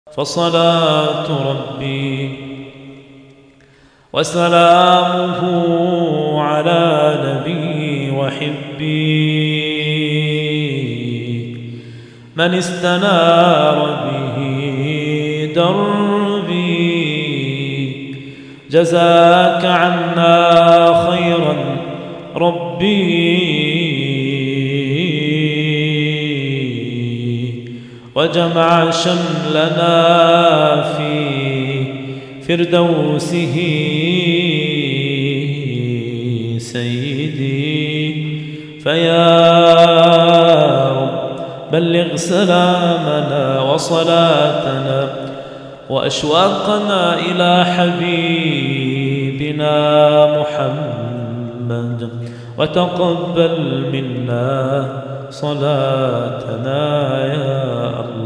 فصلاة ربي وسلامه على نبي وحبي من استنار به دربي. جزاك عنا خيرا ربي وجمع شملنا في فردوسه سيدي. فيا رب بلغ سلامنا وصلاتنا وأشواقنا إلى حبيبنا محمد وتقبل منا صلاتنا يا الله.